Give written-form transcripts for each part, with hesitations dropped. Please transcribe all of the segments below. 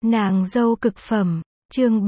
Nàng dâu cực phẩm, chương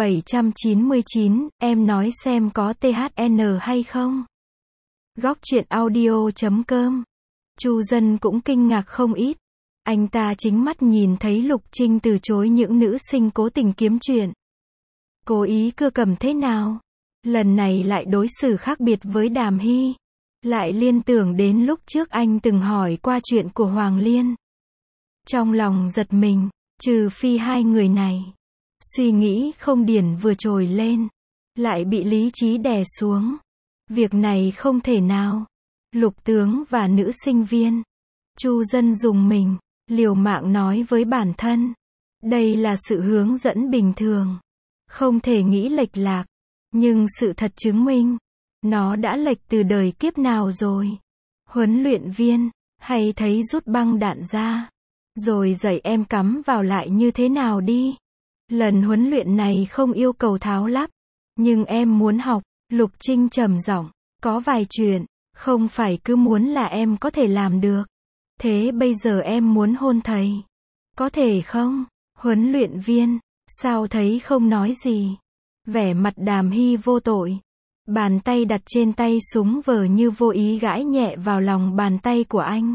799, em nói xem có THN hay không? Góc truyện audio.com. Chu Dân cũng kinh ngạc không ít. Anh ta chính mắt nhìn thấy Lục Trinh từ chối những nữ sinh cố tình kiếm chuyện. Cố ý cưa cầm thế nào? Lần này lại đối xử khác biệt với Đàm Hy. Lại liên tưởng đến lúc trước anh từng hỏi qua chuyện của Hoàng Liên. Trong lòng giật mình, trừ phi hai người này. Suy nghĩ không điển vừa trồi lên, lại bị lý trí đè xuống. Việc này không thể nào. Lục tướng và nữ sinh viên. Chu Dân dùng mình, liều mạng nói với bản thân. Đây là sự hướng dẫn bình thường. Không thể nghĩ lệch lạc. Nhưng sự thật chứng minh, nó đã lệch từ đời kiếp nào rồi. Huấn luyện viên, hay thấy rút băng đạn ra, rồi dạy em cắm vào lại như thế nào đi. Lần huấn luyện này không yêu cầu tháo lắp, nhưng em muốn học. Lục Trinh trầm giọng, có vài chuyện, không phải cứ muốn là em có thể làm được. Thế bây giờ em muốn hôn thầy. Có thể không? Huấn luyện viên, sao thấy không nói gì? Vẻ mặt Đàm Hy vô tội. Bàn tay đặt trên tay súng vờ như vô ý gãi nhẹ vào lòng bàn tay của anh.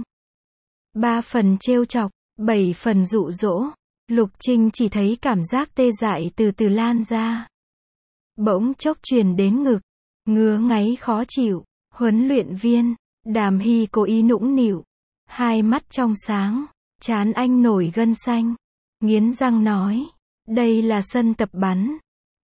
3 phần trêu chọc, 7 phần dụ dỗ. Lục Trinh chỉ thấy cảm giác tê dại từ từ lan ra. Bỗng chốc truyền đến ngực. Ngứa ngáy khó chịu. Huấn luyện viên. Đàm Hy cố ý nũng nịu. Hai mắt trong sáng. Trán anh nổi gân xanh. Nghiến răng nói. Đây là sân tập bắn.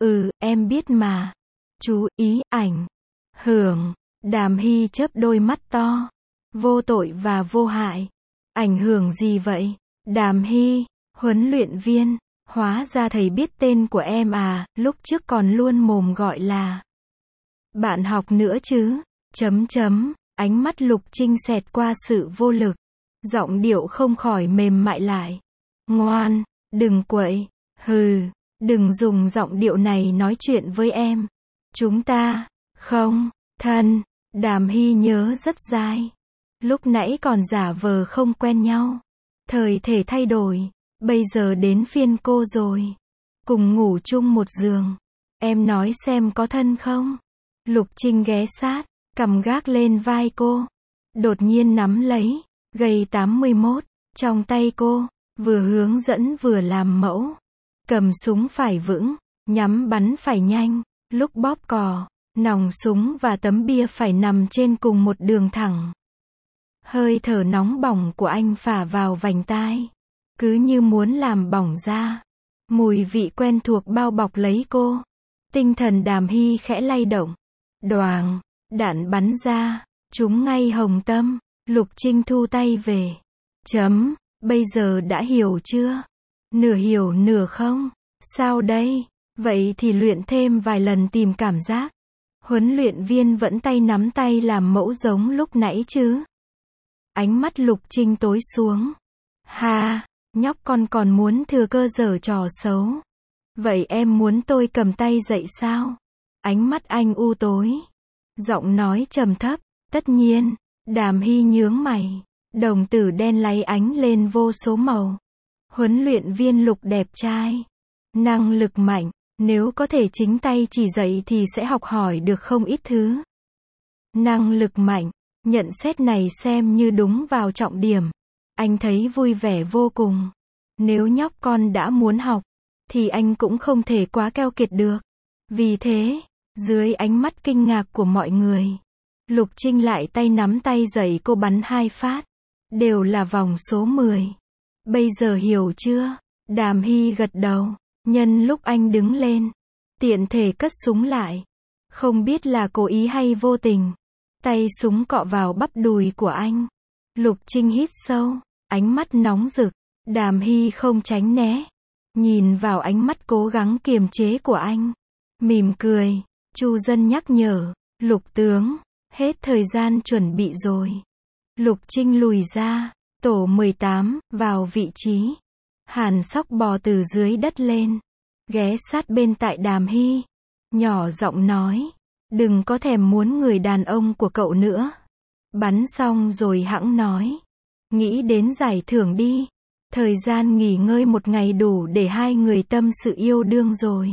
Em biết mà. Chú ý ảnh hưởng. Đàm Hy chớp đôi mắt to. Vô tội và vô hại. Ảnh hưởng gì vậy? Đàm Hy. Huấn luyện viên. Hóa ra thầy biết tên của em à, lúc trước còn luôn mồm gọi là bạn học nữa chứ. Ánh mắt Lục Trinh xẹt qua sự vô lực. Giọng điệu không khỏi mềm mại lại. Ngoan, đừng quậy. Đừng dùng giọng điệu này nói chuyện với em. Chúng ta không thân. Đàm Hy nhớ rất dai. Lúc nãy còn giả vờ không quen nhau. Thời thể thay đổi. Bây giờ đến phiên cô rồi. Cùng ngủ chung một giường. Em nói xem có thân không? Lục Trinh ghé sát, cầm gác lên vai cô. Đột nhiên nắm lấy gậy 81 trong tay cô, vừa hướng dẫn vừa làm mẫu. Cầm súng phải vững, nhắm bắn phải nhanh. Lúc bóp cò, nòng súng và tấm bia phải nằm trên cùng một đường thẳng. Hơi thở nóng bỏng của anh phả vào vành tai, cứ như muốn làm bỏng da. Mùi vị quen thuộc bao bọc lấy cô. Tinh thần Đàm Hy khẽ lay động. Đoàng, đạn bắn ra, trúng ngay hồng tâm. Lục Trinh thu tay về. Bây giờ đã hiểu chưa? Nửa hiểu nửa không? Sao đây? Vậy thì luyện thêm vài lần tìm cảm giác. Huấn luyện viên vẫn tay nắm tay làm mẫu giống lúc nãy chứ? Ánh mắt Lục Trinh tối xuống. Nhóc con còn muốn thừa cơ giở trò xấu. Vậy em muốn tôi cầm tay dậy sao? Ánh mắt anh u tối. Giọng nói trầm thấp. Tất nhiên. Đàm Hy nhướng mày. Đồng tử đen láy ánh lên vô số màu. Huấn luyện viên Lục đẹp trai. Năng lực mạnh. Nếu có thể chính tay chỉ dạy thì sẽ học hỏi được không ít thứ. Năng lực mạnh. Nhận xét này xem như đúng vào trọng điểm. Anh thấy vui vẻ vô cùng. Nếu nhóc con đã muốn học, thì anh cũng không thể quá keo kiệt được. Vì thế, dưới ánh mắt kinh ngạc của mọi người, Lục Trinh lại tay nắm tay dạy cô bắn 2 phát. Đều là vòng số 10. Bây giờ hiểu chưa? Đàm Hy gật đầu. Nhân lúc anh đứng lên, tiện thể cất súng lại. Không biết là cố ý hay vô tình. Tay súng cọ vào bắp đùi của anh. Lục Trinh hít sâu. Ánh mắt nóng rực. Đàm Hy không tránh né. Nhìn vào ánh mắt cố gắng kiềm chế của anh. Mỉm cười. Chu Dân nhắc nhở. Lục tướng. Hết thời gian chuẩn bị rồi. Lục Trinh lùi ra. Tổ 18. Vào vị trí. Hàn Sóc bò từ dưới đất lên. Ghé sát bên tại Đàm Hy. Nhỏ giọng nói. Đừng có thèm muốn người đàn ông của cậu nữa. Bắn xong rồi hẵng nói. Nghĩ đến giải thưởng đi. Thời gian nghỉ ngơi một ngày đủ để hai người tâm sự yêu đương rồi.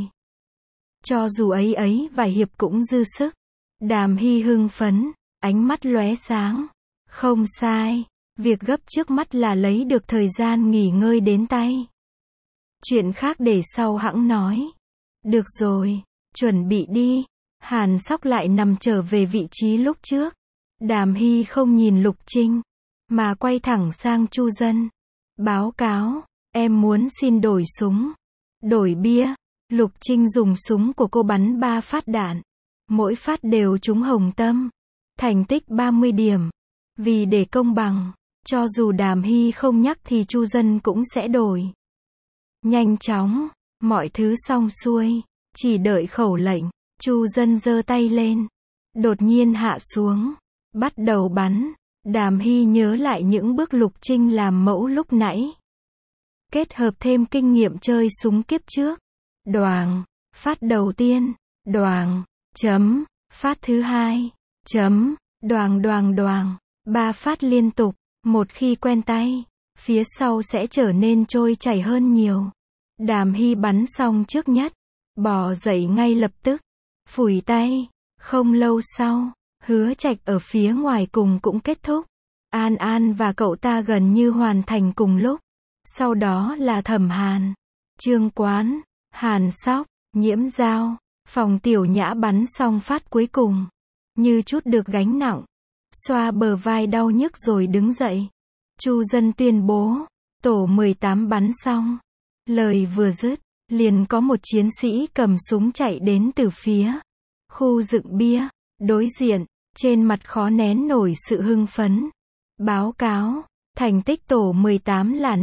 Cho dù ấy vài hiệp cũng dư sức. Đàm Hy hưng phấn, ánh mắt lóe sáng. Không sai, việc gấp trước mắt là lấy được thời gian nghỉ ngơi đến tay. Chuyện khác để sau hẵng nói. Được rồi, chuẩn bị đi. Hàn Sóc lại nằm trở về vị trí lúc trước. Đàm Hy không nhìn Lục Trinh, mà quay thẳng sang Chu Dân. Báo cáo, em muốn xin đổi súng. Đổi bia. Lục Trinh dùng súng của cô bắn 3 phát đạn. Mỗi phát đều trúng hồng tâm. Thành tích 30 điểm. Vì để công bằng, cho dù Đàm Hy không nhắc thì Chu Dân cũng sẽ đổi. Nhanh chóng, mọi thứ xong xuôi, chỉ đợi khẩu lệnh. Chu Dân giơ tay lên, đột nhiên hạ xuống, bắt đầu bắn. Đàm Hy nhớ lại những bước Lục Trinh làm mẫu lúc nãy, kết hợp thêm kinh nghiệm chơi súng kiếp trước. Đoàng, phát đầu tiên, đoàng, chấm, phát thứ hai, chấm, đoàng đoàng đoàng, 3 phát liên tục. Một khi quen tay, phía sau sẽ trở nên trôi chảy hơn nhiều. Đàm Hy bắn xong trước nhất, bò dậy ngay lập tức, phủi tay. Không lâu sau, Hứa Trạch ở phía ngoài cùng cũng kết thúc. An An và cậu ta gần như hoàn thành cùng lúc. Sau đó là Thẩm Hàn, Trương Quán, Hàn Sóc, Nhiễm Giao. Phòng Tiểu Nhã bắn xong phát cuối cùng, như chút được gánh nặng, xoa bờ vai đau nhức rồi đứng dậy. Chu Dân tuyên bố, tổ 18 bắn xong. Lời vừa dứt, liền có một chiến sĩ cầm súng chạy đến từ phía khu dựng bia. Đối diện, trên mặt khó nén nổi sự hưng phấn. Báo cáo, thành tích tổ 18 là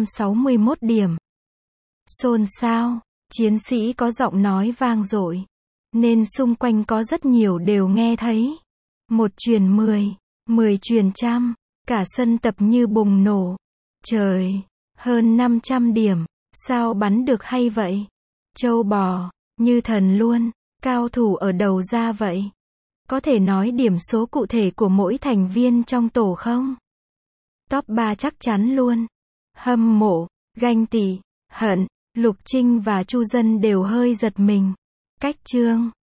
561 điểm. Xôn xao, chiến sĩ có giọng nói vang dội, nên xung quanh có rất nhiều đều nghe thấy. 1 truyền 10, 10 truyền trăm, cả sân tập như bùng nổ. Trời, hơn 500 điểm, sao bắn được hay vậy? Trâu bò, như thần luôn, cao thủ ở đầu ra vậy. Có thể nói điểm số cụ thể của mỗi thành viên trong tổ không? Top 3 chắc chắn luôn. Hâm mộ, ganh tị, hận, Lục Trinh và Chu Dân đều hơi giật mình. Cách chương